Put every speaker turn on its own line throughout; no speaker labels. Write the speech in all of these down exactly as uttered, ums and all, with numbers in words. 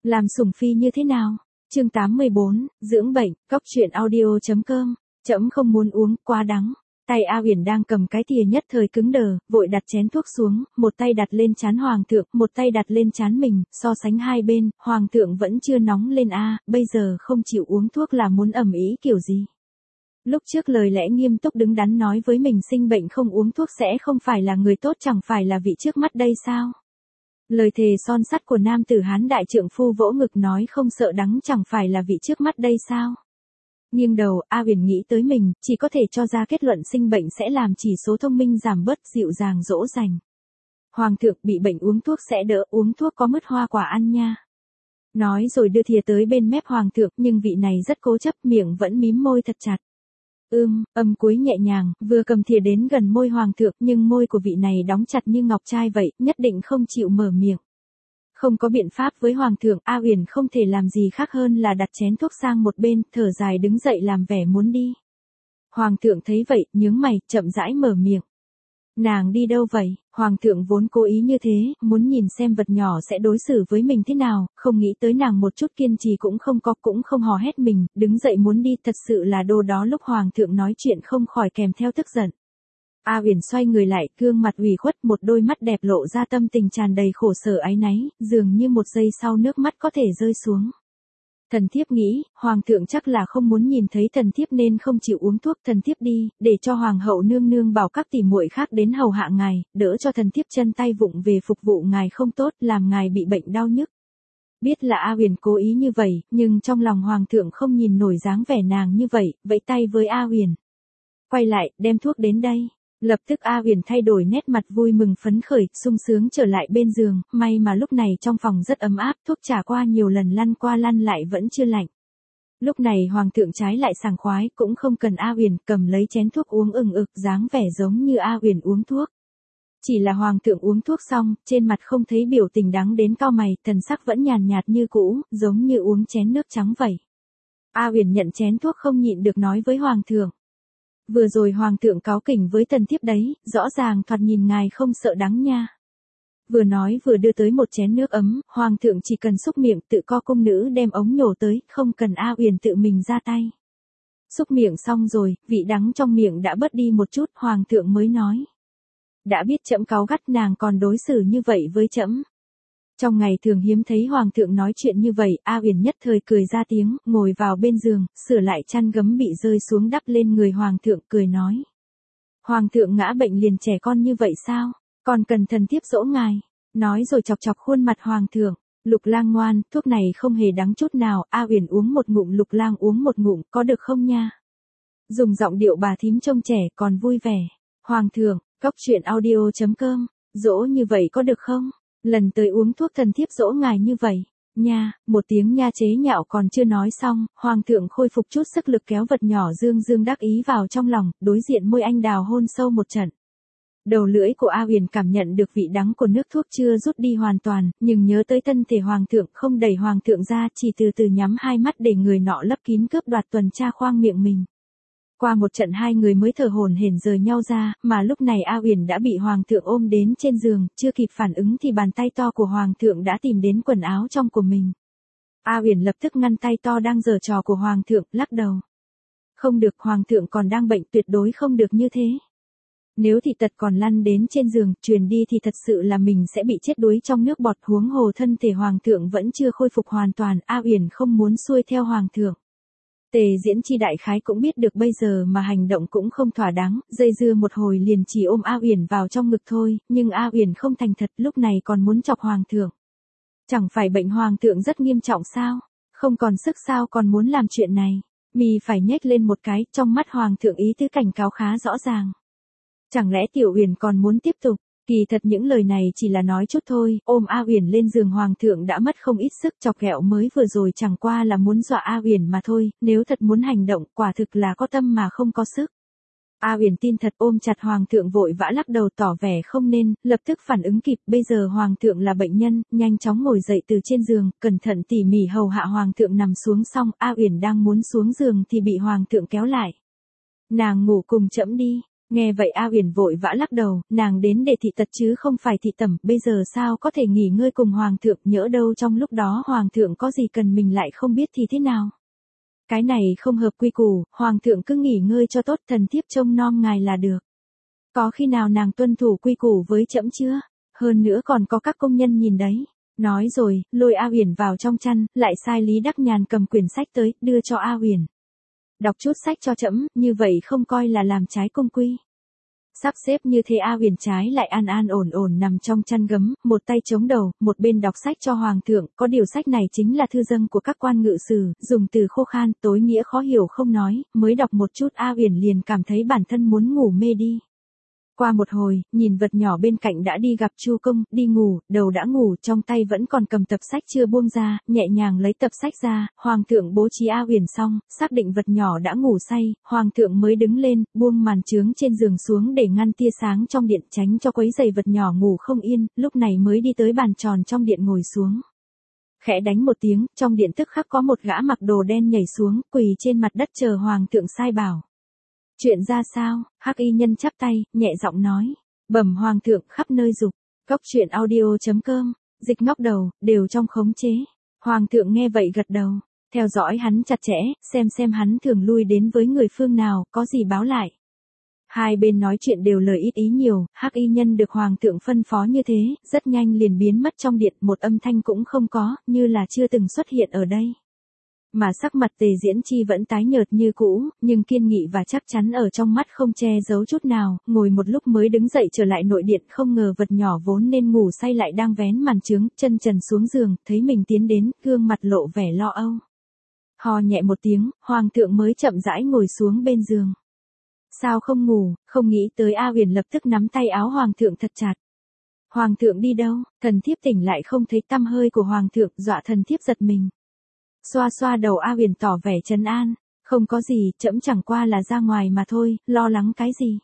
Làm sủng phi như thế nào? Chương tám mươi bốn, dưỡng bệnh, cóc truyện audio chấm com. Trẫm không muốn uống, quá đắng. Tay A Uyển đang cầm cái thìa nhất thời cứng đờ, vội đặt chén thuốc xuống, một tay đặt lên trán hoàng thượng, một tay đặt lên trán mình, so sánh hai bên, hoàng thượng vẫn chưa nóng lên a, bây giờ không chịu uống thuốc là muốn ầm ĩ kiểu gì? Lúc trước lời lẽ nghiêm túc đứng đắn nói với mình sinh bệnh không uống thuốc sẽ không phải là người tốt, chẳng phải là vị trước mắt đây sao? Lời thề son sắt của nam tử Hán đại trượng phu vỗ ngực nói không sợ đắng chẳng phải là vị trước mắt đây sao? Nghiêng đầu, A Uyển nghĩ tới mình, chỉ có thể cho ra kết luận sinh bệnh sẽ làm chỉ số thông minh giảm bớt, dịu dàng dỗ dành. Hoàng thượng bị bệnh uống thuốc sẽ đỡ, uống thuốc có mứt hoa quả ăn nha. Nói rồi đưa thìa tới bên mép hoàng thượng, nhưng vị này rất cố chấp, miệng vẫn mím môi thật chặt. Ưm, âm cuối nhẹ nhàng, vừa cầm thìa đến gần môi hoàng thượng, nhưng môi của vị này đóng chặt như ngọc trai vậy, nhất định không chịu mở miệng. Không có biện pháp với hoàng thượng, A Uyển không thể làm gì khác hơn là đặt chén thuốc sang một bên, thở dài đứng dậy làm vẻ muốn đi. Hoàng thượng thấy vậy, nhướng mày, chậm rãi mở miệng. Nàng đi đâu vậy? Hoàng thượng vốn cố ý như thế, muốn nhìn xem vật nhỏ sẽ đối xử với mình thế nào, không nghĩ tới nàng một chút kiên trì cũng không có, cũng không hò hét mình, đứng dậy muốn đi, thật sự là đồ đó. Lúc hoàng thượng nói chuyện không khỏi kèm theo tức giận. A Uyển xoay người lại, gương mặt ủy khuất, một đôi mắt đẹp lộ ra tâm tình tràn đầy khổ sở áy náy, dường như một giây sau nước mắt có thể rơi xuống. Thần thiếp nghĩ, hoàng thượng chắc là không muốn nhìn thấy thần thiếp nên không chịu uống thuốc, thần thiếp đi, để cho hoàng hậu nương nương bảo các tỷ muội khác đến hầu hạ ngài, đỡ cho thần thiếp chân tay vụng về phục vụ ngài không tốt, làm ngài bị bệnh đau nhức. Biết là A Uyển cố ý như vậy, nhưng trong lòng hoàng thượng không nhìn nổi dáng vẻ nàng như vậy, vẫy tay với A Uyển. Quay lại, đem thuốc đến đây. Lập tức A Uyển thay đổi nét mặt vui mừng phấn khởi, sung sướng trở lại bên giường, may mà lúc này trong phòng rất ấm áp, thuốc trà qua nhiều lần lăn qua lăn lại vẫn chưa lạnh. Lúc này hoàng thượng trái lại sảng khoái, cũng không cần A Uyển cầm lấy chén thuốc uống ừng ực, dáng vẻ giống như A Uyển uống thuốc. Chỉ là hoàng thượng uống thuốc xong, trên mặt không thấy biểu tình đắng đến cau mày, thần sắc vẫn nhàn nhạt như cũ, giống như uống chén nước trắng vậy. A Uyển nhận chén thuốc không nhịn được nói với hoàng thượng. Vừa rồi hoàng thượng cáu kỉnh với thần thiếp đấy, rõ ràng thoạt nhìn ngài không sợ đắng nha. Vừa nói vừa đưa tới một chén nước ấm, hoàng thượng chỉ cần xúc miệng tự co cung nữ đem ống nhổ tới, không cần A Uyển tự mình ra tay. Xúc miệng xong rồi, vị đắng trong miệng đã bớt đi một chút, hoàng thượng mới nói. Đã biết trẫm cáu gắt nàng còn đối xử như vậy với trẫm. Trong ngày thường hiếm thấy hoàng thượng nói chuyện như vậy, A Uyển nhất thời cười ra tiếng, ngồi vào bên giường, sửa lại chăn gấm bị rơi xuống đắp lên người hoàng thượng, cười nói. Hoàng thượng ngã bệnh liền trẻ con như vậy sao? Còn cần thần thiếp dỗ ngài. Nói rồi chọc chọc khuôn mặt hoàng thượng. Lục lang ngoan, thuốc này không hề đắng chút nào, A Uyển uống một ngụm, Lục lang uống một ngụm, có được không nha? Dùng giọng điệu bà thím trông trẻ còn vui vẻ. Hoàng thượng, cóc truyện audio chấm com, dỗ như vậy có được không? Lần tới uống thuốc thần thiếp dỗ ngài như vậy, nha, một tiếng nha chế nhạo còn chưa nói xong, hoàng thượng khôi phục chút sức lực kéo vật nhỏ dương dương đắc ý vào trong lòng, đối diện môi anh đào hôn sâu một trận. Đầu lưỡi của A Uyển cảm nhận được vị đắng của nước thuốc chưa rút đi hoàn toàn, nhưng nhớ tới thân thể hoàng thượng không đẩy hoàng thượng ra, chỉ từ từ nhắm hai mắt để người nọ lấp kín cướp đoạt tuần tra khoang miệng mình. Qua một trận hai người mới thở hổn hển rời nhau ra, mà lúc này A Uyển đã bị hoàng thượng ôm đến trên giường, chưa kịp phản ứng thì bàn tay to của hoàng thượng đã tìm đến quần áo trong của mình. A Uyển lập tức ngăn tay to đang giở trò của hoàng thượng, lắc đầu. Không được, hoàng thượng còn đang bệnh, tuyệt đối không được như thế. Nếu thị tật còn lăn đến trên giường, truyền đi thì thật sự là mình sẽ bị chết đuối trong nước bọt, huống hồ thân thể hoàng thượng vẫn chưa khôi phục hoàn toàn, A Uyển không muốn xuôi theo hoàng thượng. Tề Diễn Chi đại khái cũng biết được bây giờ mà hành động cũng không thỏa đáng, dây dưa một hồi liền chỉ ôm A Uyển vào trong ngực thôi, nhưng A Uyển không thành thật, lúc này còn muốn chọc hoàng thượng. Chẳng phải bệnh hoàng thượng rất nghiêm trọng sao? Không còn sức sao còn muốn làm chuyện này? Mi phải nhếch lên một cái, trong mắt hoàng thượng ý tứ cảnh cáo khá rõ ràng. Chẳng lẽ Tiểu Uyển còn muốn tiếp tục? Kỳ thật những lời này chỉ là nói chút thôi, ôm A Uyển lên giường hoàng thượng đã mất không ít sức, chọc ghẹo mới vừa rồi chẳng qua là muốn dọa A Uyển mà thôi, nếu thật muốn hành động, quả thực là có tâm mà không có sức. A Uyển tin thật, ôm chặt hoàng thượng vội vã lắc đầu tỏ vẻ không nên, lập tức phản ứng kịp, bây giờ hoàng thượng là bệnh nhân, nhanh chóng ngồi dậy từ trên giường, cẩn thận tỉ mỉ hầu hạ hoàng thượng nằm xuống xong, A Uyển đang muốn xuống giường thì bị hoàng thượng kéo lại. Nàng ngủ cùng trẫm đi. Nghe vậy A Uyển vội vã lắc đầu, nàng đến để thị tật chứ không phải thị tẩm, bây giờ sao có thể nghỉ ngơi cùng hoàng thượng, nhỡ đâu trong lúc đó hoàng thượng có gì cần mình lại không biết thì thế nào. Cái này không hợp quy củ, hoàng thượng cứ nghỉ ngơi cho tốt, thần thiếp trông nom ngài là được. Có khi nào nàng tuân thủ quy củ với trẫm chưa? Hơn nữa còn có các công nhân nhìn đấy. Nói rồi, lôi A Uyển vào trong chăn, lại sai Lý Đắc Nhàn cầm quyển sách tới, đưa cho A Uyển. Đọc chút sách cho trẫm, như vậy không coi là làm trái công quy. Sắp xếp như thế A Uyển trái lại an an ổn ổn nằm trong chăn gấm, một tay chống đầu, một bên đọc sách cho hoàng thượng, có điều sách này chính là thư dâng của các quan ngự sử, dùng từ khô khan, tối nghĩa khó hiểu không nói, mới đọc một chút A Uyển liền cảm thấy bản thân muốn ngủ mê đi. Qua một hồi, nhìn vật nhỏ bên cạnh đã đi gặp Chu Công, đi ngủ, đầu đã ngủ, trong tay vẫn còn cầm tập sách chưa buông ra, nhẹ nhàng lấy tập sách ra, hoàng thượng bố trí A Uyển xong, xác định vật nhỏ đã ngủ say, hoàng thượng mới đứng lên, buông màn trướng trên giường xuống để ngăn tia sáng trong điện, tránh cho quấy rầy vật nhỏ ngủ không yên, lúc này mới đi tới bàn tròn trong điện ngồi xuống. Khẽ đánh một tiếng, trong điện tức khắc có một gã mặc đồ đen nhảy xuống, quỳ trên mặt đất chờ hoàng thượng sai bảo. Chuyện ra sao? Hắc y nhân chắp tay, nhẹ giọng nói. Bẩm hoàng thượng khắp nơi dục. Cốc truyện audio chấm com. Dịch ngóc đầu, đều trong khống chế. Hoàng thượng nghe vậy gật đầu. Theo dõi hắn chặt chẽ, xem xem hắn thường lui đến với người phương nào, có gì báo lại. Hai bên nói chuyện đều lời ít ý nhiều, hắc y nhân được hoàng thượng phân phó như thế, rất nhanh liền biến mất trong điện, một âm thanh cũng không có, như là chưa từng xuất hiện ở đây. Mà sắc mặt Tề Diễn Chi vẫn tái nhợt như cũ, nhưng kiên nghị và chắc chắn ở trong mắt không che giấu chút nào, ngồi một lúc mới đứng dậy trở lại nội điện, không ngờ vật nhỏ vốn nên ngủ say lại đang vén màn trướng, chân trần xuống giường, thấy mình tiến đến, gương mặt lộ vẻ lo âu. Ho nhẹ một tiếng, hoàng thượng mới chậm rãi ngồi xuống bên giường. Sao không ngủ? Không nghĩ tới. A Uyển lập tức nắm tay áo hoàng thượng thật chặt. Hoàng thượng đi đâu? Thần thiếp tỉnh lại không thấy tăm hơi của hoàng thượng, dọa thần thiếp giật mình. Xoa xoa đầu A Uyển tỏ vẻ trấn an, không có gì, trẫm chẳng qua là ra ngoài mà thôi, lo lắng cái gì.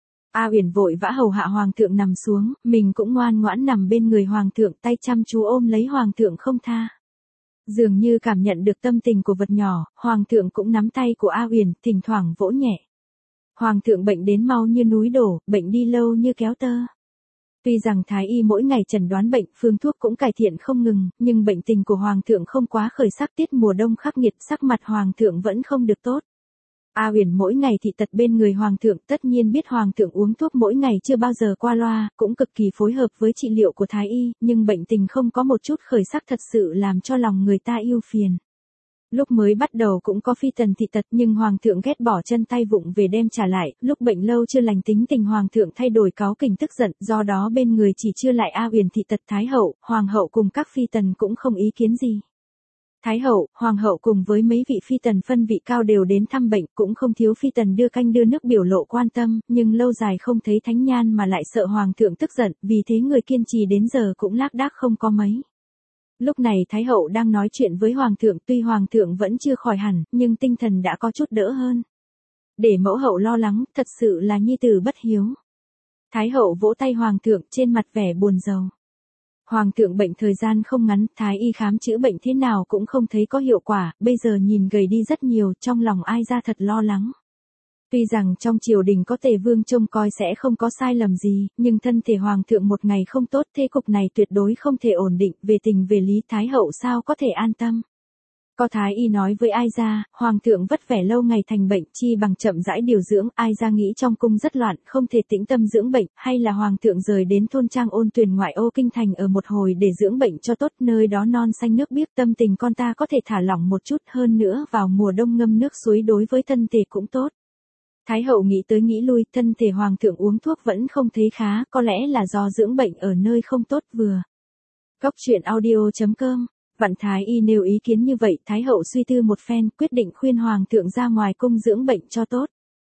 A Uyển vội vã hầu hạ hoàng thượng nằm xuống, mình cũng ngoan ngoãn nằm bên người hoàng thượng, tay chăm chú ôm lấy hoàng thượng không tha. Dường như cảm nhận được tâm tình của vật nhỏ, hoàng thượng cũng nắm tay của A Uyển, thỉnh thoảng vỗ nhẹ. Hoàng thượng bệnh đến mau như núi đổ, bệnh đi lâu như kéo tơ. Tuy rằng thái y mỗi ngày chẩn đoán bệnh, phương thuốc cũng cải thiện không ngừng, nhưng bệnh tình của hoàng thượng không quá khởi sắc, tiết mùa đông khắc nghiệt, sắc mặt hoàng thượng vẫn không được tốt. A Uyển mỗi ngày thị tật bên người hoàng thượng, tất nhiên biết hoàng thượng uống thuốc mỗi ngày chưa bao giờ qua loa, cũng cực kỳ phối hợp với trị liệu của thái y, nhưng bệnh tình không có một chút khởi sắc thật sự làm cho lòng người ta ưu phiền. Lúc mới bắt đầu cũng có phi tần thị tật, nhưng hoàng thượng ghét bỏ chân tay vụng về đem trả lại, lúc bệnh lâu chưa lành tính tình hoàng thượng thay đổi cáu kỉnh tức giận, do đó bên người chỉ chưa lại A Uyển thị tật. Thái hậu, hoàng hậu cùng các phi tần cũng không ý kiến gì. Thái hậu, hoàng hậu cùng với mấy vị phi tần phân vị cao đều đến thăm bệnh, cũng không thiếu phi tần đưa canh đưa nước biểu lộ quan tâm, nhưng lâu dài không thấy thánh nhan mà lại sợ hoàng thượng tức giận, vì thế người kiên trì đến giờ cũng lác đác không có mấy. Lúc này Thái hậu đang nói chuyện với hoàng thượng, tuy hoàng thượng vẫn chưa khỏi hẳn, nhưng tinh thần đã có chút đỡ hơn. Để mẫu hậu lo lắng, thật sự là nhi tử bất hiếu. Thái hậu vỗ tay hoàng thượng, trên mặt vẻ buồn rầu. Hoàng thượng bệnh thời gian không ngắn, thái y khám chữa bệnh thế nào cũng không thấy có hiệu quả, bây giờ nhìn gầy đi rất nhiều, trong lòng ai ra thật lo lắng. Tuy rằng trong triều đình có Tề Vương trông coi sẽ không có sai lầm gì, nhưng thân thể hoàng thượng một ngày không tốt, thế cục này tuyệt đối không thể ổn định, về tình về lý thái hậu sao có thể an tâm. Có thái y nói với ai ra, hoàng thượng vất vẻ lâu ngày thành bệnh, chi bằng chậm rãi điều dưỡng, ai ra nghĩ trong cung rất loạn, không thể tĩnh tâm dưỡng bệnh, hay là hoàng thượng rời đến thôn trang Ôn Tuyền ngoại ô kinh thành ở một hồi để dưỡng bệnh cho tốt, nơi đó non xanh nước biếc, tâm tình con ta có thể thả lỏng một chút, hơn nữa vào mùa đông ngâm nước suối đối với thân thể cũng tốt. Thái hậu nghĩ tới nghĩ lui, thân thể hoàng thượng uống thuốc vẫn không thấy khá, có lẽ là do dưỡng bệnh ở nơi không tốt vừa. Cốc truyện audio chấm com. Vạn thái y nêu ý kiến như vậy, thái hậu suy tư một phen, quyết định khuyên hoàng thượng ra ngoài cung dưỡng bệnh cho tốt.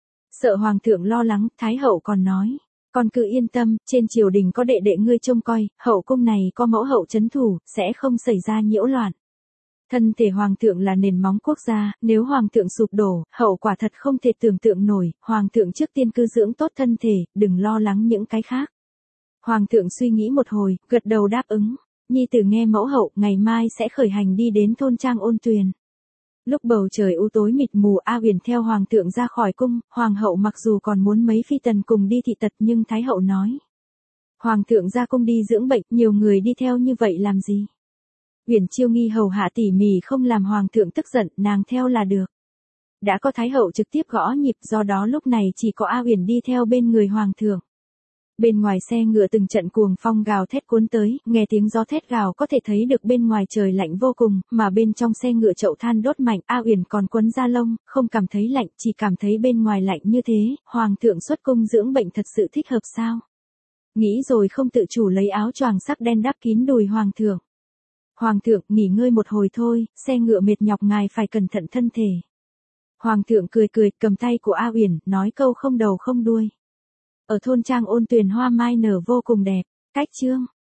Sợ hoàng thượng lo lắng, thái hậu còn nói, con cứ yên tâm, trên triều đình có đệ đệ ngươi trông coi, hậu cung này có mẫu hậu trấn thủ, sẽ không xảy ra nhiễu loạn. Thân thể hoàng thượng là nền móng quốc gia, nếu hoàng thượng sụp đổ, hậu quả thật không thể tưởng tượng nổi, hoàng thượng trước tiên cứ dưỡng tốt thân thể, đừng lo lắng những cái khác. Hoàng thượng suy nghĩ một hồi, gật đầu đáp ứng. Nhi tử nghe mẫu hậu, ngày mai sẽ khởi hành đi đến thôn trang Ôn Tuyền. Lúc bầu trời u tối mịt mù, A Uyển theo hoàng thượng ra khỏi cung, hoàng hậu mặc dù còn muốn mấy phi tần cùng đi thị tật nhưng thái hậu nói. Hoàng thượng ra cung đi dưỡng bệnh, nhiều người đi theo như vậy làm gì? Uyển Chiêu nghi hầu hạ tỉ mỉ không làm hoàng thượng tức giận, nàng theo là được. Đã có thái hậu trực tiếp gõ nhịp, do đó lúc này chỉ có A Uyển đi theo bên người hoàng thượng. Bên ngoài xe ngựa từng trận cuồng phong gào thét cuốn tới, nghe tiếng gió thét gào có thể thấy được bên ngoài trời lạnh vô cùng, mà bên trong xe ngựa chậu than đốt mạnh, A Uyển còn quấn da lông, không cảm thấy lạnh, chỉ cảm thấy bên ngoài lạnh như thế, hoàng thượng xuất cung dưỡng bệnh thật sự thích hợp sao? Nghĩ rồi không tự chủ lấy áo choàng sắc đen đắp kín đùi hoàng thượng. Hoàng thượng, nghỉ ngơi một hồi thôi, xe ngựa mệt nhọc ngài phải cẩn thận thân thể. Hoàng thượng cười cười, cầm tay của A Uyển, nói câu không đầu không đuôi. Ở thôn trang Ôn Tuyền hoa mai nở vô cùng đẹp. Cách chương